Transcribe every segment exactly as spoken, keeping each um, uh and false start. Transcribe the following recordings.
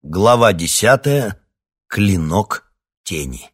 Глава десятая. Клинок тени.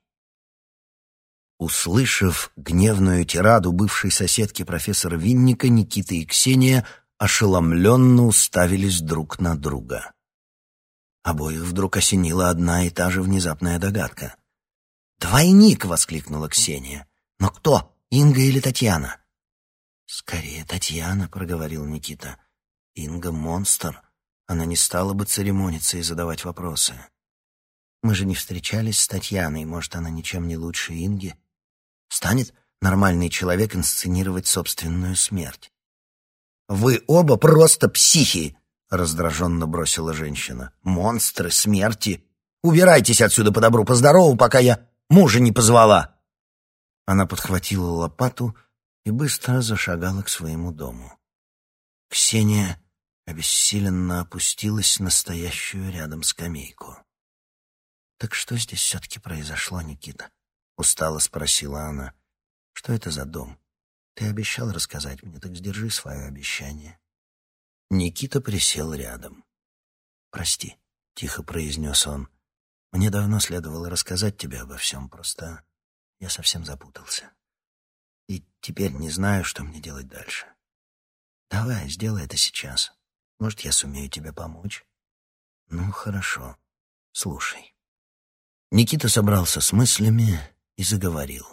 Услышав гневную тираду бывшей соседки профессора Винника, Никита и Ксения ошеломленно уставились друг на друга. Обоих вдруг осенила одна и та же внезапная догадка. «Двойник!» — воскликнула Ксения. «Но кто, Инга или Татьяна?» «Скорее Татьяна», — проговорил Никита. «Инга — монстр. Она не стала бы церемониться и задавать вопросы. Мы же не встречались с Татьяной, может, она ничем не лучше Инги? Станет нормальный человек инсценировать собственную смерть?» «Вы оба просто психи!» — раздраженно бросила женщина. «Монстры смерти! Убирайтесь отсюда по добру, по здорову, пока я мужа не позвала!» Она подхватила лопату и быстро зашагала к своему дому. Ксения обессиленно опустилась на стоящую рядом скамейку. «Так что здесь все-таки произошло, Никита?» — устало спросила она. «Что это за дом? Ты обещал рассказать мне, так сдержи свое обещание». Никита присел рядом. «Прости», — тихо произнес он. «Мне давно следовало рассказать тебе обо всем, просто я совсем запутался. И теперь не знаю, что мне делать дальше. Давай, сделай это сейчас. Может, я сумею тебе помочь?» «Ну, хорошо. Слушай». Никита собрался с мыслями и заговорил.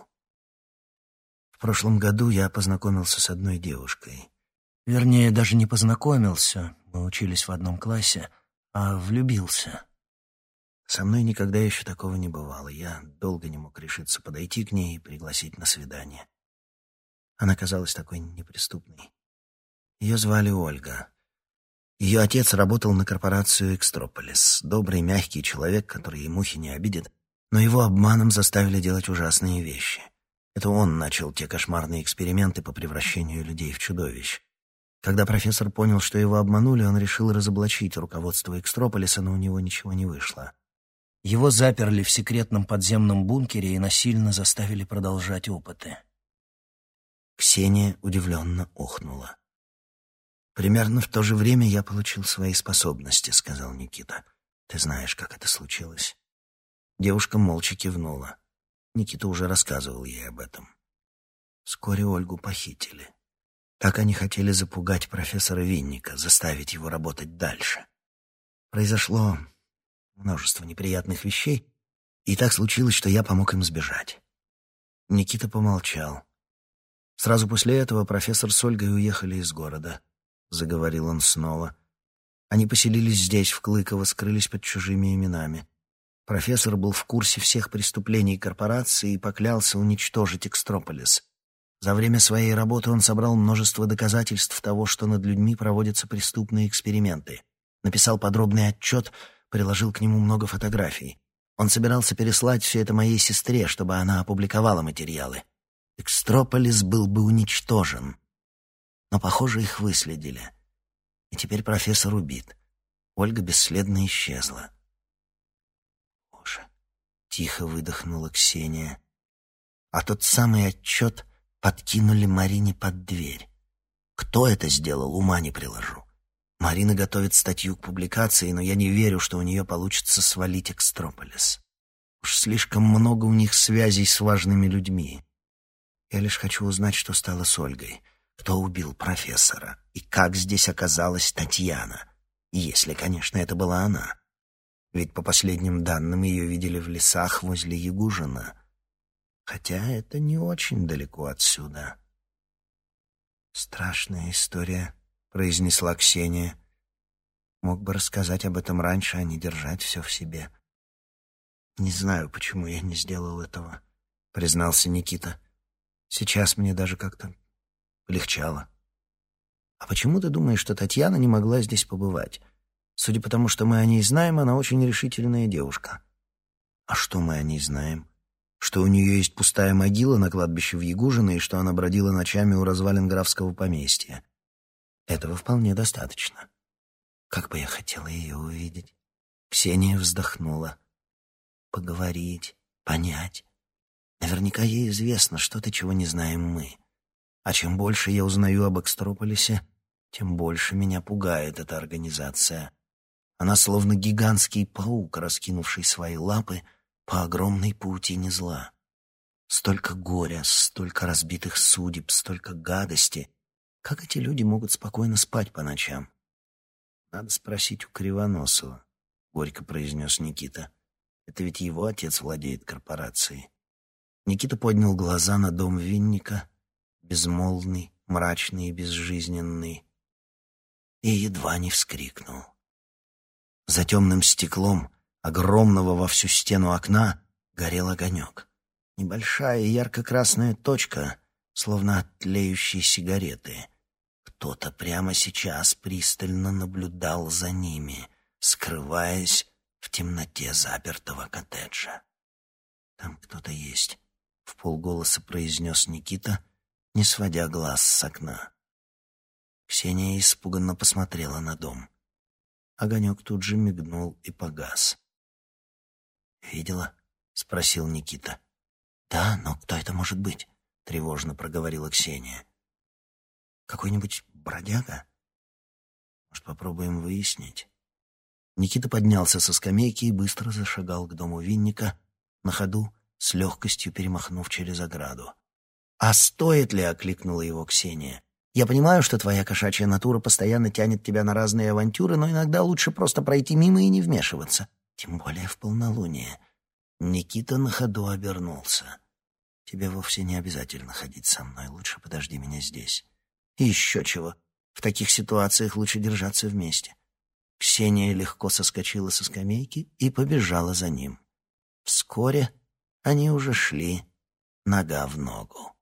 «В прошлом году я познакомился с одной девушкой. Вернее, даже не познакомился, мы учились в одном классе, а влюбился. Со мной никогда еще такого не бывало. Я долго не мог решиться подойти к ней и пригласить на свидание. Она казалась такой неприступной. Ее звали Ольга. Ее отец работал на корпорацию «Экстрополис». Добрый, мягкий человек, который и мухи не обидит, но его обманом заставили делать ужасные вещи. Это он начал те кошмарные эксперименты по превращению людей в чудовищ. Когда профессор понял, что его обманули, он решил разоблачить руководство «Экстрополиса», но у него ничего не вышло. Его заперли в секретном подземном бункере и насильно заставили продолжать опыты. Ксения удивленно охнула. «Примерно в то же время я получил свои способности», — сказал Никита. «Ты знаешь, как это случилось». Девушка молча кивнула. Никита уже рассказывал ей об этом. Вскоре Ольгу похитили. Так они хотели запугать профессора Винника, заставить его работать дальше. Произошло множество неприятных вещей, и так случилось, что я помог им сбежать. Никита помолчал. Сразу после этого профессор с Ольгой уехали из города. — заговорил он снова. Они поселились здесь, в Клыково, скрылись под чужими именами. Профессор был в курсе всех преступлений корпорации и поклялся уничтожить Экстрополис. За время своей работы он собрал множество доказательств того, что над людьми проводятся преступные эксперименты. Написал подробный отчет, приложил к нему много фотографий. Он собирался переслать все это моей сестре, чтобы она опубликовала материалы. Экстрополис был бы уничтожен. Но, похоже, их выследили. И теперь профессор убит. Ольга бесследно исчезла. «Боже!» — тихо выдохнула Ксения. А тот самый отчет подкинули Марине под дверь. Кто это сделал, ума не приложу. Марина готовит статью к публикации, но я не верю, что у нее получится свалить Экстрополис. Уж слишком много у них связей с важными людьми. Я лишь хочу узнать, что стало с Ольгой. Кто убил профессора? И как здесь оказалась Татьяна? Если, конечно, это была она. Ведь по последним данным ее видели в лесах возле Ягужина. Хотя это не очень далеко отсюда. «Страшная история», — произнесла Ксения. «Мог бы рассказать об этом раньше, а не держать все в себе». «Не знаю, почему я не сделал этого», — признался Никита. «Сейчас мне даже как-то легчало». «А почему ты думаешь, что Татьяна не могла здесь побывать? Судя по тому, что мы о ней знаем, она очень решительная девушка». «А что мы о ней знаем? Что у нее есть пустая могила на кладбище в Ягужино и что она бродила ночами у развалин графского поместья. Этого вполне достаточно. Как бы я хотела ее увидеть». Ксения вздохнула. «Поговорить, понять. Наверняка ей известно что-то, чего не знаем мы. А чем больше я узнаю об Экстрополисе, тем больше меня пугает эта организация. Она словно гигантский паук, раскинувший свои лапы по огромной паутине зла. Столько горя, столько разбитых судеб, столько гадости. Как эти люди могут спокойно спать по ночам? Надо спросить у Кривоносова, — горько произнес Никита. Это ведь его отец владеет корпорацией. Никита поднял глаза на дом Винника, безмолвный, мрачный и безжизненный, и едва не вскрикнул. За темным стеклом огромного во всю стену окна горел огонек. Небольшая ярко-красная точка, словно от тлеющей сигареты. Кто-то прямо сейчас пристально наблюдал за ними, скрываясь в темноте запертого коттеджа. «Там кто-то есть», — вполголоса произнес Никита, не сводя глаз с окна. Ксения испуганно посмотрела на дом. Огонек тут же мигнул и погас. «Видела?» — спросил Никита. «Да, но кто это может быть?» — тревожно проговорила Ксения. «Какой-нибудь бродяга? Может, попробуем выяснить?» Никита поднялся со скамейки и быстро зашагал к дому Винника, на ходу с легкостью перемахнув через ограду. «А стоит ли?» — окликнула его Ксения. «Я понимаю, что твоя кошачья натура постоянно тянет тебя на разные авантюры, но иногда лучше просто пройти мимо и не вмешиваться, тем более в полнолуние». Никита на ходу обернулся. «Тебе вовсе не обязательно ходить со мной, лучше подожди меня здесь». «И еще чего, в таких ситуациях лучше держаться вместе». Ксения легко соскочила со скамейки и побежала за ним. Вскоре они уже шли нога в ногу.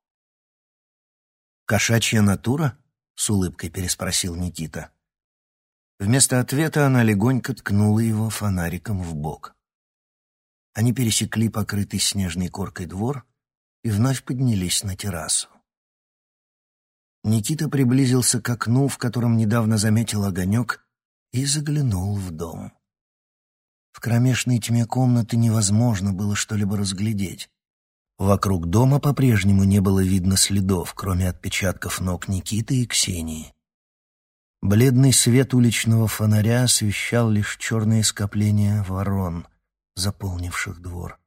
«Кошачья натура?» — с улыбкой переспросил Никита. Вместо ответа она легонько ткнула его фонариком в бок. Они пересекли покрытый снежной коркой двор и вновь поднялись на террасу. Никита приблизился к окну, в котором недавно заметил огонек, и заглянул в дом. В кромешной тьме комнаты невозможно было что-либо разглядеть. Вокруг дома по-прежнему не было видно следов, кроме отпечатков ног Никиты и Ксении. Бледный свет уличного фонаря освещал лишь черные скопления ворон, заполнивших двор.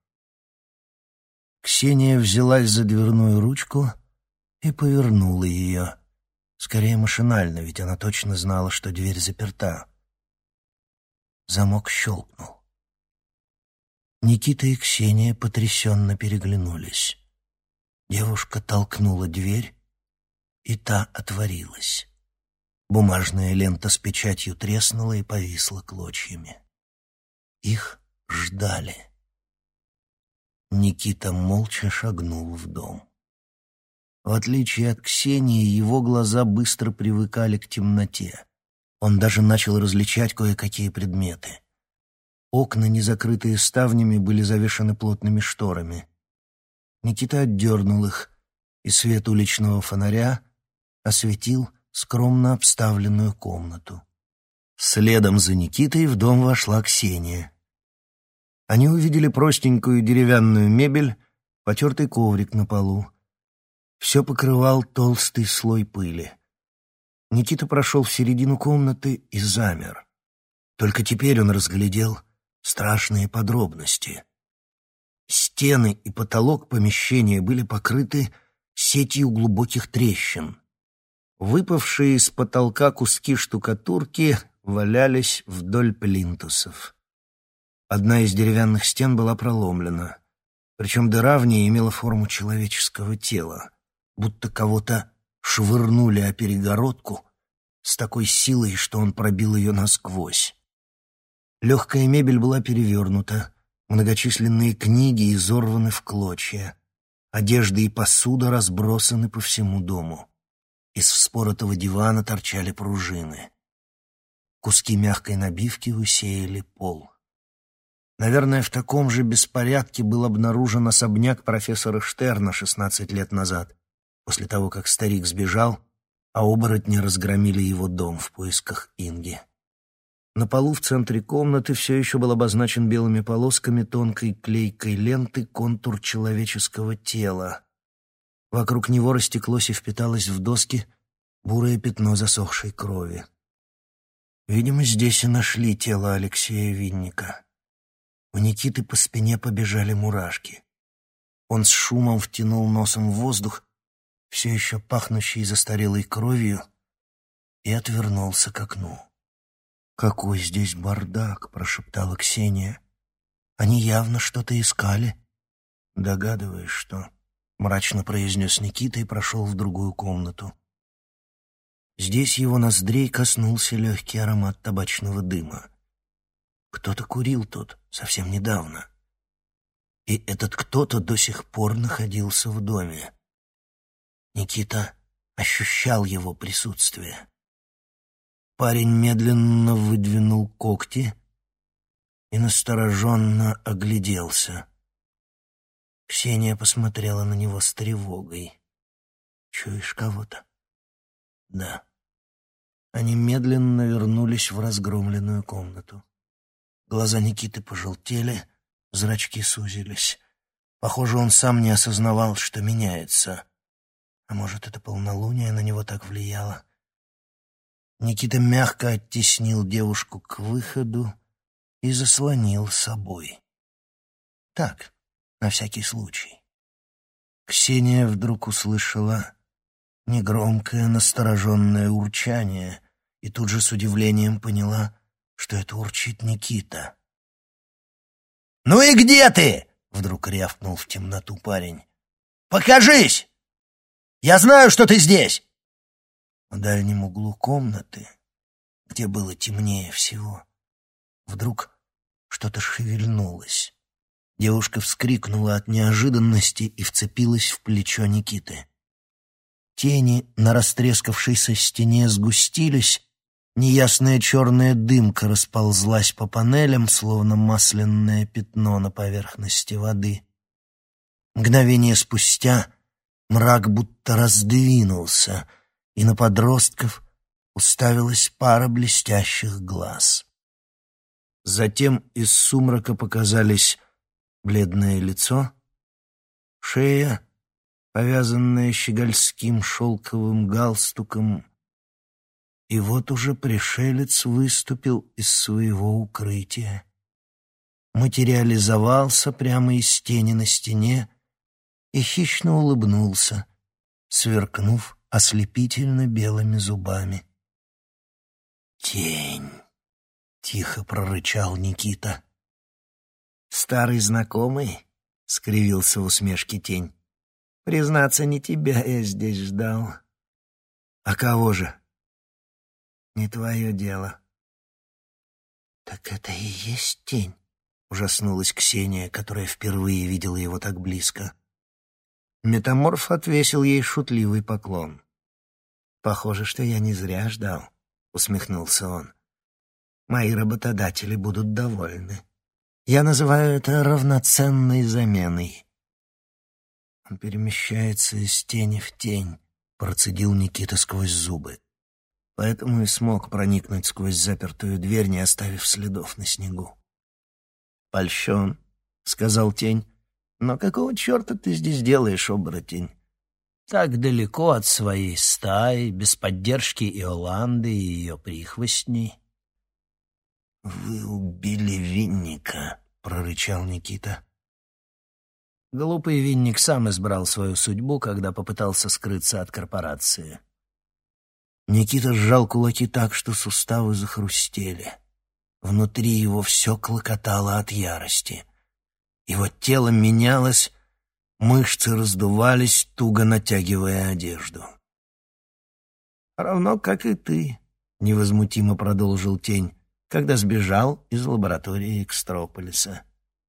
Ксения взялась за дверную ручку и повернула ее. Скорее машинально, ведь она точно знала, что дверь заперта. Замок щелкнул. Никита и Ксения потрясенно переглянулись. Девушка толкнула дверь, и та отворилась. Бумажная лента с печатью треснула и повисла клочьями. Их ждали. Никита молча шагнул в дом. В отличие от Ксении, его глаза быстро привыкали к темноте. Он даже начал различать кое-какие предметы. Окна, не закрытые ставнями, были завешаны плотными шторами. Никита отдернул их, и свет уличного фонаря осветил скромно обставленную комнату. Следом за Никитой в дом вошла Ксения. Они увидели простенькую деревянную мебель, потертый коврик на полу. Все покрывал толстый слой пыли. Никита прошел в середину комнаты и замер. Только теперь он разглядел страшные подробности. Стены и потолок помещения были покрыты сетью глубоких трещин. Выпавшие из потолка куски штукатурки валялись вдоль плинтусов. Одна из деревянных стен была проломлена, причем дыра в ней имела форму человеческого тела, будто кого-то швырнули о перегородку с такой силой, что он пробил ее насквозь. Легкая мебель была перевернута, многочисленные книги изорваны в клочья, одежда и посуда разбросаны по всему дому. Из вспоротого дивана торчали пружины. Куски мягкой набивки усеяли пол. Наверное, в таком же беспорядке был обнаружен особняк профессора Штерна шестнадцать лет назад, после того, как старик сбежал, а оборотни разгромили его дом в поисках Инги. На полу в центре комнаты все еще был обозначен белыми полосками тонкой клейкой ленты контур человеческого тела. Вокруг него растеклось и впиталось в доски бурое пятно засохшей крови. Видимо, здесь и нашли тело Алексея Винника. У Никиты по спине побежали мурашки. Он с шумом втянул носом в воздух, все еще пахнущий застарелой кровью, и отвернулся к окну. «Какой здесь бардак!» — прошептала Ксения. «Они явно что-то искали». «Догадываюсь, что...» — мрачно произнес Никита и прошел в другую комнату. Здесь его ноздрей коснулся легкий аромат табачного дыма. Кто-то курил тут совсем недавно. И этот кто-то до сих пор находился в доме. Никита ощущал его присутствие. Парень медленно выдвинул когти и настороженно огляделся. Ксения посмотрела на него с тревогой. «Чуешь кого-то?» «Да». Они медленно вернулись в разгромленную комнату. Глаза Никиты пожелтели, зрачки сузились. Похоже, он сам не осознавал, что меняется. А может, это полнолуние на него так влияло? Никита мягко оттеснил девушку к выходу и заслонил собой. Так, на всякий случай. Ксения вдруг услышала негромкое настороженное урчание и тут же с удивлением поняла, что это урчит Никита. «Ну и где ты?» — вдруг рявкнул в темноту парень. «Покажись! Я знаю, что ты здесь!» В дальнем углу комнаты, где было темнее всего, вдруг что-то шевельнулось. Девушка вскрикнула от неожиданности и вцепилась в плечо Никиты. Тени на растрескавшейся стене сгустились, неясная черная дымка расползлась по панелям, словно масляное пятно на поверхности воды. Мгновение спустя мрак будто раздвинулся, и на подростков уставилась пара блестящих глаз. Затем из сумрака показались бледное лицо, шея, повязанная щегольским шелковым галстуком, и вот уже пришелец выступил из своего укрытия, материализовался прямо из тени на стене и хищно улыбнулся, сверкнув ослепительно белыми зубами. «Тень!» — тихо прорычал Никита. «Старый знакомый?» — скривился в усмешке тень. «Признаться, не тебя я здесь ждал». «А кого же?» «Не твое дело». «Так это и есть тень?» — ужаснулась Ксения, которая впервые видела его так близко. Метаморф отвесил ей шутливый поклон. «Похоже, что я не зря ждал», — усмехнулся он. «Мои работодатели будут довольны. Я называю это равноценной заменой». «Он перемещается из тени в тень», — процедил Никита сквозь зубы. Поэтому и смог проникнуть сквозь запертую дверь, не оставив следов на снегу. «Польщен», — сказал тень. «Но какого черта ты здесь делаешь, оборотень? Так далеко от своей стаи, без поддержки Иоланды и ее прихвостней». «Вы убили Винника», — прорычал Никита. Глупый Винник сам избрал свою судьбу, когда попытался скрыться от корпорации. Никита сжал кулаки так, что суставы захрустели. Внутри его все клокотало от ярости. Его тело менялось, мышцы раздувались, туго натягивая одежду. «Равно как и ты», — невозмутимо продолжил тень, когда сбежал из лаборатории Экстрополиса.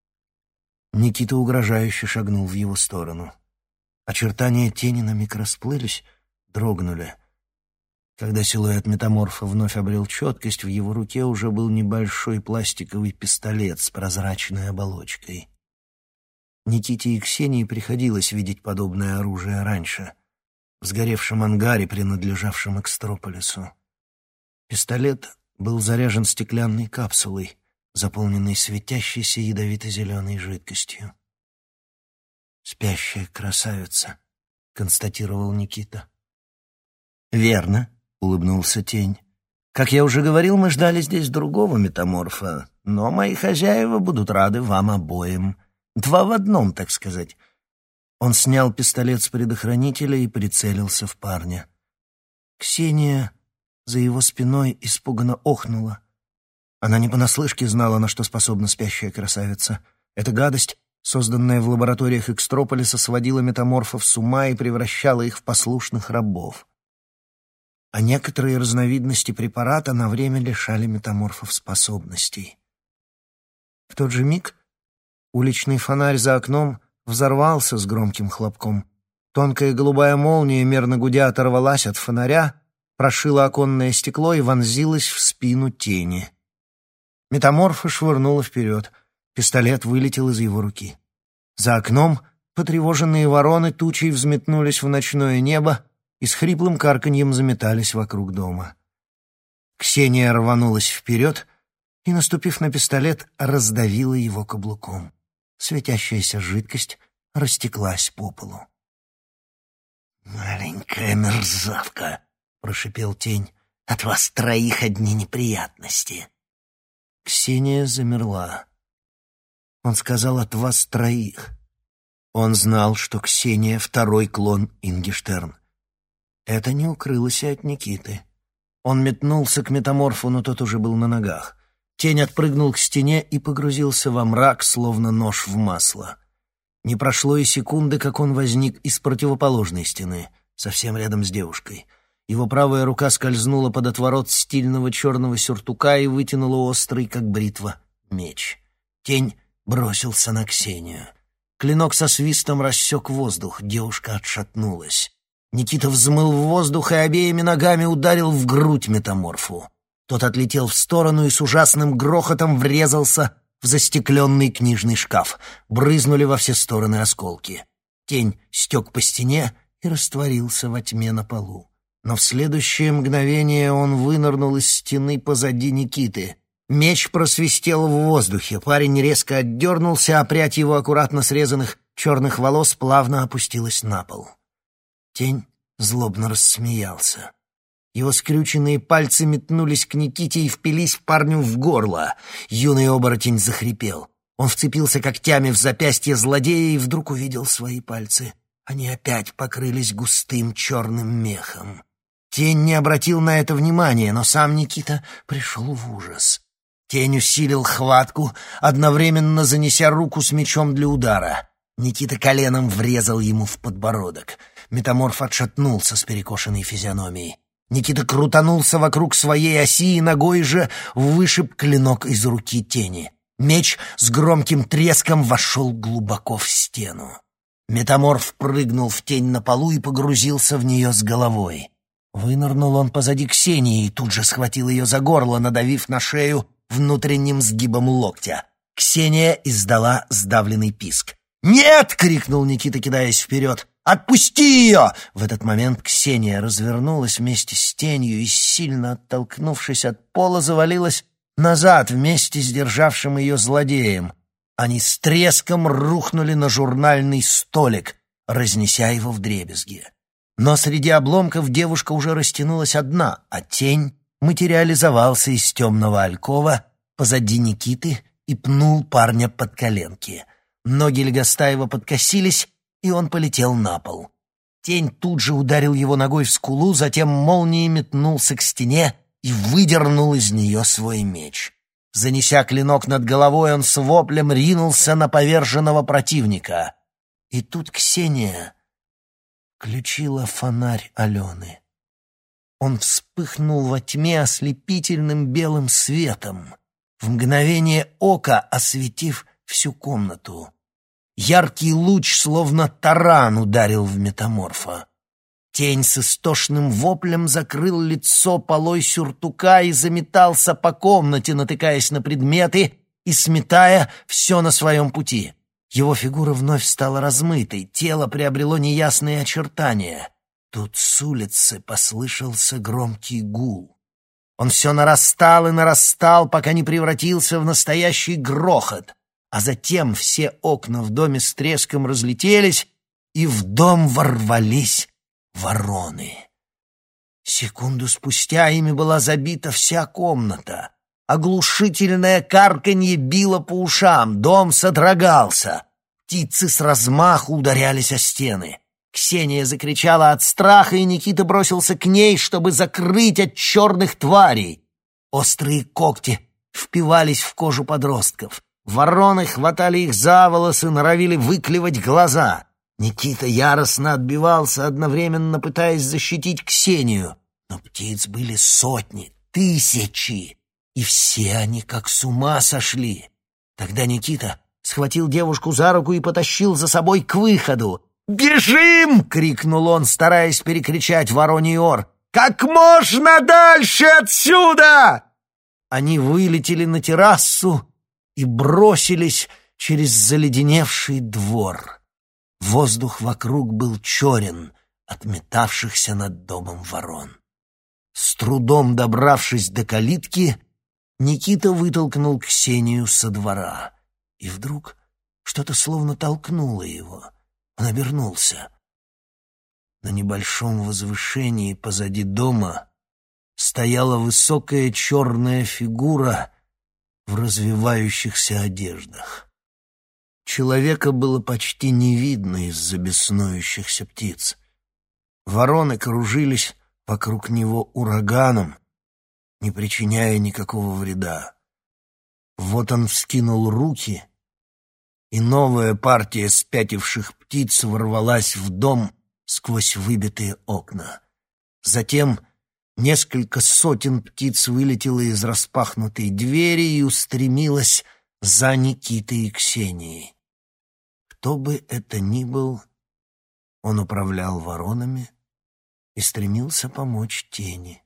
Никита угрожающе шагнул в его сторону. Очертания тени на миг расплылись, дрогнули. Когда силуэт метаморфа вновь обрел четкость, в его руке уже был небольшой пластиковый пистолет с прозрачной оболочкой. Никите и Ксении приходилось видеть подобное оружие раньше, в сгоревшем ангаре, принадлежавшем Экстрополису. Пистолет был заряжен стеклянной капсулой, заполненной светящейся ядовито-зеленой жидкостью. «Спящая красавица», — констатировал Никита. «Верно», — улыбнулся тень. Как я уже говорил, мы ждали здесь другого метаморфа, но мои хозяева будут рады вам обоим. Два в одном, так сказать». Он снял пистолет с предохранителя и прицелился в парня. Ксения за его спиной испуганно охнула. Она не понаслышке знала, на что способна спящая красавица. Эта гадость, созданная в лабораториях Экстрополиса, сводила метаморфов с ума и превращала их в послушных рабов. А некоторые разновидности препарата на время лишали метаморфов способностей. В тот же миг уличный фонарь за окном взорвался с громким хлопком. Тонкая голубая молния, мерно гудя, оторвалась от фонаря, прошила оконное стекло и вонзилась в спину тени. Метаморфа швырнула вперед. Пистолет вылетел из его руки. За окном потревоженные вороны тучей взметнулись в ночное небо и с хриплым карканьем заметались вокруг дома. Ксения рванулась вперед и, наступив на пистолет, раздавила его каблуком. Светящаяся жидкость растеклась по полу. «Маленькая мерзавка!» — прошипел тень. «От вас троих одни неприятности!» Ксения замерла. Он сказал: «От вас троих». Он знал, что Ксения — второй клон Ингештерн. Это не укрылось и от Никиты. Он метнулся к метаморфу, но тот уже был на ногах. Тень отпрыгнул к стене и погрузился во мрак, словно нож в масло. Не прошло и секунды, как он возник из противоположной стены, совсем рядом с девушкой. Его правая рука скользнула под отворот стильного черного сюртука и вытянула острый, как бритва, меч. Тень бросился на Ксению. Клинок со свистом рассек воздух, девушка отшатнулась. Никита взмыл в воздух и обеими ногами ударил в грудь метаморфу. Тот отлетел в сторону и с ужасным грохотом врезался в застекленный книжный шкаф. Брызнули во все стороны осколки. Тень стек по стене и растворился во тьме на полу. Но в следующее мгновение он вынырнул из стены позади Никиты. Меч просвистел в воздухе, парень резко отдернулся, а прядь его аккуратно срезанных черных волос плавно опустилась на пол. Тень злобно рассмеялся. Его скрюченные пальцы метнулись к Никите и впились парню в горло. Юный оборотень захрипел. Он вцепился когтями в запястье злодея и вдруг увидел свои пальцы. Они опять покрылись густым черным мехом. Тень не обратил на это внимания, но сам Никита пришел в ужас. Тень усилил хватку, одновременно занеся руку с мечом для удара. Никита коленом врезал ему в подбородок. Метаморф отшатнулся с перекошенной физиономией. Никита крутанулся вокруг своей оси и ногой же вышиб клинок из руки тени. Меч с громким треском вошел глубоко в стену. Метаморф прыгнул в тень на полу и погрузился в нее с головой. Вынырнул он позади Ксении и тут же схватил ее за горло, надавив на шею внутренним сгибом локтя. Ксения издала сдавленный писк. «Нет!» — крикнул Никита, кидаясь вперед. «Отпусти ее!» В этот момент Ксения развернулась вместе с тенью и, сильно оттолкнувшись от пола, завалилась назад вместе с державшим ее злодеем. Они с треском рухнули на журнальный столик, разнеся его вдребезги. Но среди обломков девушка уже растянулась одна, а тень материализовался из темного алькова позади Никиты и пнул парня под коленки. Ноги Легостаева подкосились, и он полетел на пол. Тень тут же ударил его ногой в скулу, затем молнией метнулся к стене и выдернул из нее свой меч. Занеся клинок над головой, он с воплем ринулся на поверженного противника. И тут Ксения включила фонарь Алены. Он вспыхнул во тьме ослепительным белым светом, в мгновение ока осветив всю комнату. Яркий луч, словно таран, ударил в метаморфа. Тень с истошным воплем закрыл лицо полой сюртука и заметался по комнате, натыкаясь на предметы и сметая все на своем пути. Его фигура вновь стала размытой, тело приобрело неясные очертания. Тут с улицы послышался громкий гул. Он все нарастал и нарастал, пока не превратился в настоящий грохот. А затем все окна в доме с треском разлетелись, и в дом ворвались вороны. Секунду спустя ими была забита вся комната. Оглушительное карканье било по ушам, дом содрогался. Птицы с размаху ударялись о стены. Ксения закричала от страха, и Никита бросился к ней, чтобы закрыть от черных тварей. Острые когти впивались в кожу подростков. Вороны хватали их за волосы, норовили выклевать глаза. Никита яростно отбивался, одновременно пытаясь защитить Ксению. Но птиц были сотни, тысячи, и все они как с ума сошли. Тогда Никита схватил девушку за руку и потащил за собой к выходу. «Бежим!» — крикнул он, стараясь перекричать вороний ор. «Как можно дальше отсюда!» Они вылетели на террасу и бросились через заледеневший двор. Воздух вокруг был черен от метавшихся над домом ворон. С трудом добравшись до калитки, Никита вытолкнул Ксению со двора. И вдруг что-то словно толкнуло его. Он обернулся. На небольшом возвышении позади дома стояла высокая черная фигура в развивающихся одеждах. Человека было почти не видно из-за беснующихся птиц. Вороны кружились вокруг него ураганом, не причиняя никакого вреда. Вот он вскинул руки, и новая партия спятивших птиц ворвалась в дом сквозь выбитые окна. Затем несколько сотен птиц вылетело из распахнутой двери и устремилось за Никитой и Ксенией. Кто бы это ни был, он управлял воронами и стремился помочь тени.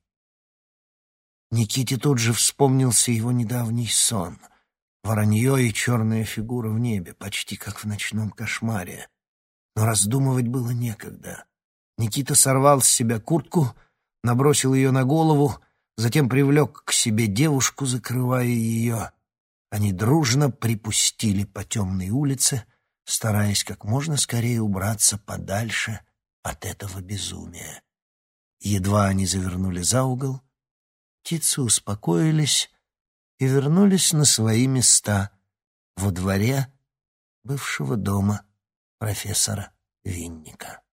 Никите тут же вспомнился его недавний сон. Воронье и черная фигура в небе, почти как в ночном кошмаре. Но раздумывать было некогда. Никита сорвал с себя куртку, набросил ее на голову, затем привлек к себе девушку, закрывая ее. Они дружно припустили по темной улице, стараясь как можно скорее убраться подальше от этого безумия. Едва они завернули за угол, птицы успокоились и вернулись на свои места во дворе бывшего дома профессора Винника.